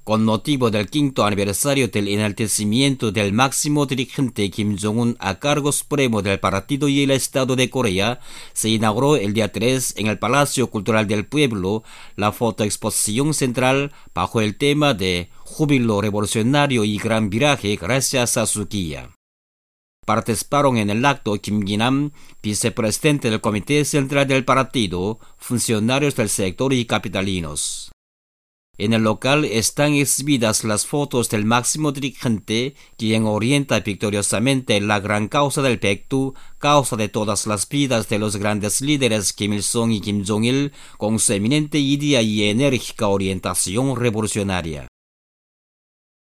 Con motivo del 5º aniversario del enaltecimiento del máximo dirigente Kim Jong-un a cargo supremo del Partido y el Estado de Corea, se inauguró el día 3 en el Palacio Cultural del Pueblo la fotoexposición central bajo el tema de Júbilo Revolucionario y Gran Viraje gracias a su guía. Participaron en el acto Kim Ki-nam, vicepresidente del Comité Central del Partido, funcionarios del sector y capitalinos. En el local están exhibidas las fotos del máximo dirigente, quien orienta victoriosamente la gran causa del Baekdu, causa de todas las vidas de los grandes líderes Kim Il-sung y Kim Jong-il, con su eminente idea y enérgica orientación revolucionaria.